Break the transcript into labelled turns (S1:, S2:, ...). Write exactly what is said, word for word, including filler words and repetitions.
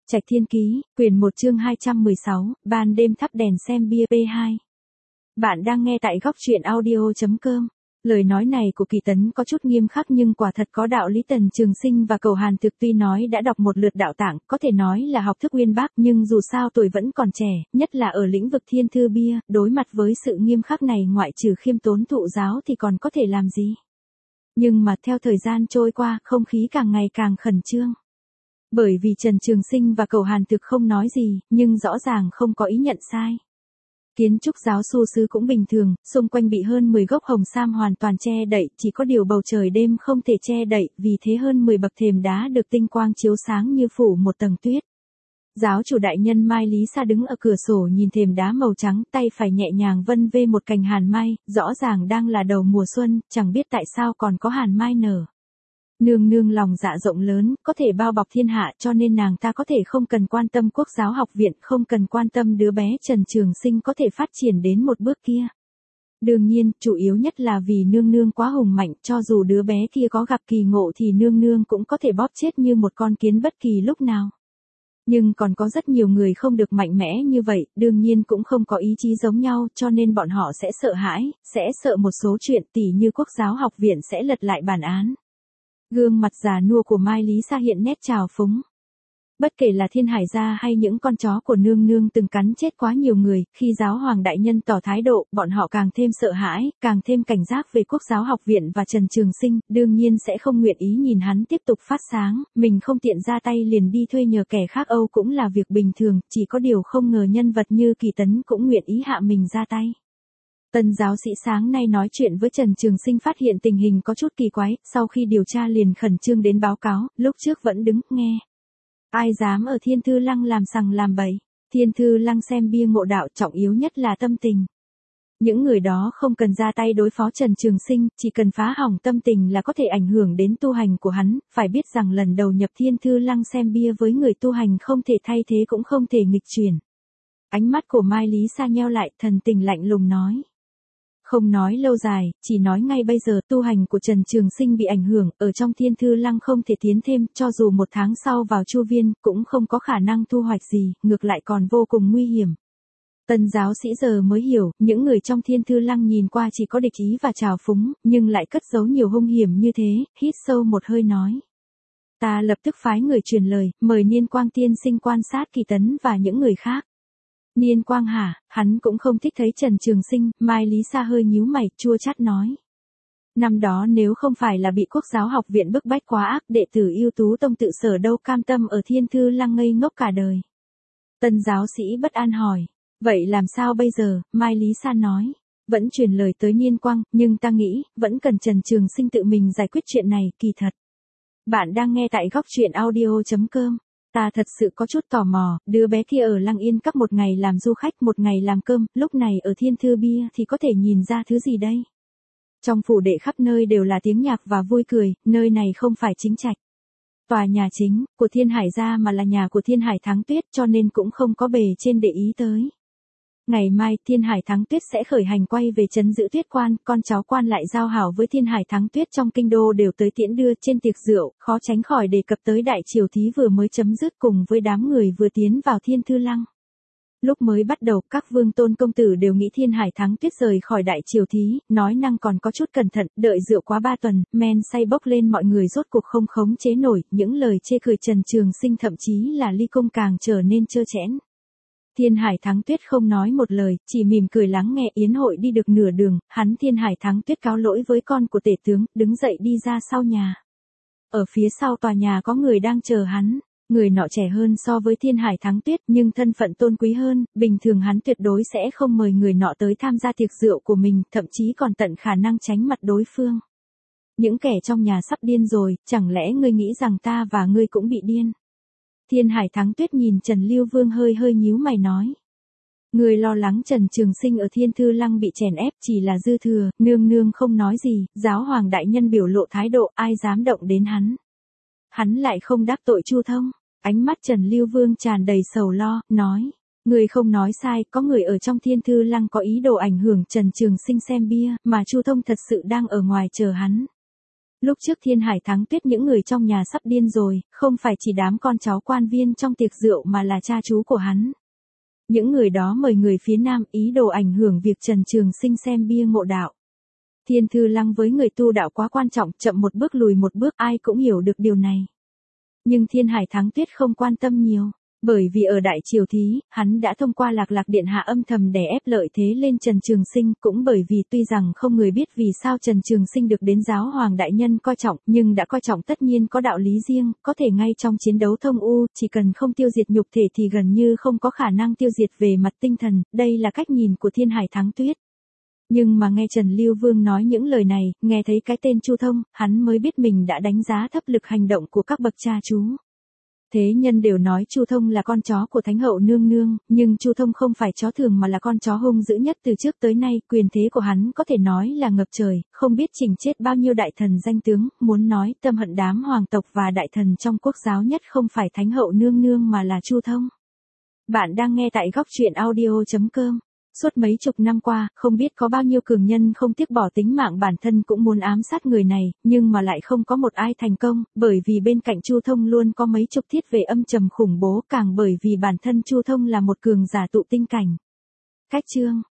S1: Trạch Thiên Ký, quyển một chương hai trăm mười sáu, ban đêm thắp đèn xem bia pê hai. Bạn đang nghe tại góc truyện audio chấm com. Lời nói này của Kỳ Tấn có chút nghiêm khắc nhưng quả thật có đạo lý. Tần Trường Sinh và Cầu Hàn Thực tuy nói đã đọc một lượt đạo tạng, có thể nói là học thức uyên bác, nhưng dù sao tuổi vẫn còn trẻ, nhất là ở lĩnh vực thiên thư bia, đối mặt với sự nghiêm khắc này ngoại trừ khiêm tốn thụ giáo thì còn có thể làm gì. Nhưng mà theo thời gian trôi qua, không khí càng ngày càng khẩn trương. Bởi vì Trần Trường Sinh và Cầu Hàn Thực không nói gì, nhưng rõ ràng không có ý nhận sai. Kiến trúc giáo su sứ cũng bình thường, xung quanh bị hơn mười gốc hồng sam hoàn toàn che đậy, chỉ có điều bầu trời đêm không thể che đậy, vì thế hơn mười bậc thềm đá được tinh quang chiếu sáng như phủ một tầng tuyết. Giáo chủ đại nhân Mai Lý Sa đứng ở cửa sổ nhìn thềm đá màu trắng, tay phải nhẹ nhàng vân vê một cành hàn mai, rõ ràng đang là đầu mùa xuân, chẳng biết tại sao còn có hàn mai nở. Nương nương lòng dạ rộng lớn, có thể bao bọc thiên hạ, cho nên nàng ta có thể không cần quan tâm Quốc giáo học viện, không cần quan tâm đứa bé Trần Trường Sinh có thể phát triển đến một bước kia. Đương nhiên, chủ yếu nhất là vì nương nương quá hùng mạnh, cho dù đứa bé kia có gặp kỳ ngộ thì nương nương cũng có thể bóp chết như một con kiến bất kỳ lúc nào. Nhưng còn có rất nhiều người không được mạnh mẽ như vậy, đương nhiên cũng không có ý chí giống nhau, cho nên bọn họ sẽ sợ hãi, sẽ sợ một số chuyện, tỉ như Quốc giáo học viện sẽ lật lại bản án. Gương mặt già nua của Mai Lý Sa hiện nét trào phúng. Bất kể là Thiên Hải gia hay những con chó của nương nương từng cắn chết quá nhiều người, khi giáo hoàng đại nhân tỏ thái độ, bọn họ càng thêm sợ hãi, càng thêm cảnh giác về Quốc giáo học viện và Trần Trường Sinh, đương nhiên sẽ không nguyện ý nhìn hắn tiếp tục phát sáng, mình không tiện ra tay liền đi thuê nhờ kẻ khác Âu cũng là việc bình thường, chỉ có điều không ngờ nhân vật như Kỳ Tấn cũng nguyện ý hạ mình ra tay. Tân giáo sĩ sáng nay nói chuyện với Trần Trường Sinh phát hiện tình hình có chút kỳ quái, sau khi điều tra liền khẩn trương đến báo cáo, lúc trước vẫn đứng, nghe. Ai dám ở Thiên Thư Lăng làm sằng làm bậy, Thiên Thư Lăng xem bia ngộ đạo, trọng yếu nhất là tâm tình. Những người đó không cần ra tay đối phó Trần Trường Sinh, chỉ cần phá hỏng tâm tình là có thể ảnh hưởng đến tu hành của hắn, phải biết rằng lần đầu nhập Thiên Thư Lăng xem bia với người tu hành không thể thay thế cũng không thể nghịch chuyển. Ánh mắt của Mai Lý Sa nheo lại, thần tình lạnh lùng nói. Không nói lâu dài, chỉ nói ngay bây giờ tu hành của Trần Trường Sinh bị ảnh hưởng, ở trong Thiên Thư Lăng không thể tiến thêm, cho dù một tháng sau vào Chu Viên, cũng không có khả năng thu hoạch gì, ngược lại còn vô cùng nguy hiểm. Tân giáo sĩ giờ mới hiểu, những người trong Thiên Thư Lăng nhìn qua chỉ có địch ý và trào phúng, nhưng lại cất giấu nhiều hung hiểm như thế, hít sâu một hơi nói. Ta lập tức phái người truyền lời, mời Niên Quang tiên sinh quan sát Kỳ Tấn và những người khác. Niên Quang hả, hắn cũng không thích thấy Trần Trường Sinh, Mai Lý Sa hơi nhíu mày, chua chát nói. Năm đó nếu không phải là bị Quốc giáo học viện bức bách quá ác, đệ tử ưu tú tông tự sở đâu cam tâm ở Thiên Thư Lăng ngây ngốc cả đời. Tân giáo sĩ bất an hỏi, vậy làm sao bây giờ, Mai Lý Sa nói. Vẫn truyền lời tới Niên Quang, nhưng ta nghĩ, vẫn cần Trần Trường Sinh tự mình giải quyết chuyện này, kỳ thật. Bạn đang nghe tại góc truyện audio chấm com. Ta thật sự có chút tò mò, đứa bé kia ở Lăng Yên Các một ngày làm du khách, một ngày làm cơm, lúc này ở Thiên Thư Bia thì có thể nhìn ra thứ gì đây? Trong phủ đệ khắp nơi đều là tiếng nhạc và vui cười, nơi này không phải chính trạch. Tòa nhà chính, của Thiên Hải gia mà là nhà của Thiên Hải Thắng Tuyết cho nên cũng không có bề trên để ý tới. Ngày mai, Thiên Hải Thắng Tuyết sẽ khởi hành quay về trấn giữ Tuyết Quan, con cháu quan lại giao hảo với Thiên Hải Thắng Tuyết trong kinh đô đều tới tiễn đưa, trên tiệc rượu, khó tránh khỏi đề cập tới đại triều thí vừa mới chấm dứt cùng với đám người vừa tiến vào Thiên Thư Lăng. Lúc mới bắt đầu, các vương tôn công tử đều nghĩ Thiên Hải Thắng Tuyết rời khỏi đại triều thí, nói năng còn có chút cẩn thận, đợi rượu quá ba tuần, men say bốc lên mọi người rốt cuộc không khống chế nổi, những lời chê cười Trần Trường Sinh thậm chí là ly cung càng trở nên trơ trẽn. Thiên Hải Thắng Tuyết không nói một lời, chỉ mỉm cười lắng nghe. Yến hội đi được nửa đường, hắn Thiên Hải Thắng Tuyết cáo lỗi với con của tể tướng, đứng dậy đi ra sau nhà. Ở phía sau tòa nhà có người đang chờ hắn, người nọ trẻ hơn so với Thiên Hải Thắng Tuyết nhưng thân phận tôn quý hơn, bình thường hắn tuyệt đối sẽ không mời người nọ tới tham gia tiệc rượu của mình, thậm chí còn tận khả năng tránh mặt đối phương. Những kẻ trong nhà sắp điên rồi, chẳng lẽ ngươi nghĩ rằng ta và ngươi cũng bị điên? Thiên Hải Thắng Tuyết nhìn Trần Lưu Vương hơi hơi nhíu mày nói. Người lo lắng Trần Trường Sinh ở Thiên Thư Lăng bị chèn ép chỉ là dư thừa, nương nương không nói gì, giáo hoàng đại nhân biểu lộ thái độ, ai dám động đến hắn. Hắn lại không đắc tội Chu Thông, ánh mắt Trần Lưu Vương tràn đầy sầu lo, nói. Người không nói sai, có người ở trong Thiên Thư Lăng có ý đồ ảnh hưởng Trần Trường Sinh xem bia, mà Chu Thông thật sự đang ở ngoài chờ hắn. Lúc trước Thiên Hải Thắng Tuyết những người trong nhà sắp điên rồi, không phải chỉ đám con cháu quan viên trong tiệc rượu mà là cha chú của hắn. Những người đó mời người phía Nam ý đồ ảnh hưởng việc Trần Trường Sinh xem bia ngộ đạo. Thiên Thư Lăng với người tu đạo quá quan trọng, chậm một bước lùi một bước, ai cũng hiểu được điều này. Nhưng Thiên Hải Thắng Tuyết không quan tâm nhiều, bởi vì ở Đại Triều Thí, hắn đã thông qua Lạc Lạc Điện Hạ âm thầm đè ép lợi thế lên Trần Trường Sinh, cũng bởi vì tuy rằng không người biết vì sao Trần Trường Sinh được đến giáo hoàng đại nhân coi trọng, nhưng đã coi trọng tất nhiên có đạo lý riêng, có thể ngay trong chiến đấu thông u, chỉ cần không tiêu diệt nhục thể thì gần như không có khả năng tiêu diệt về mặt tinh thần, đây là cách nhìn của Thiên Hải Thắng Tuyết. Nhưng mà nghe Trần Lưu Vương nói những lời này, nghe thấy cái tên Chu Thông, hắn mới biết mình đã đánh giá thấp lực hành động của các bậc cha chú. Thế nhân đều nói Chu Thông là con chó của Thánh hậu nương nương, nhưng Chu Thông không phải chó thường mà là con chó hung dữ nhất từ trước tới nay, quyền thế của hắn có thể nói là ngập trời, không biết chỉnh chết bao nhiêu đại thần danh tướng, muốn nói tâm hận đám hoàng tộc và đại thần trong quốc giáo nhất không phải Thánh hậu nương nương mà là Chu Thông. Bạn đang nghe tại góc truyện audio chấm com. Suốt mấy chục năm qua, không biết có bao nhiêu cường nhân không tiếc bỏ tính mạng bản thân cũng muốn ám sát người này, nhưng mà lại không có một ai thành công, bởi vì bên cạnh Chu Thông luôn có mấy chục thiết về âm trầm khủng bố, càng bởi vì bản thân Chu Thông là một cường giả tụ tinh cảnh. Cách chương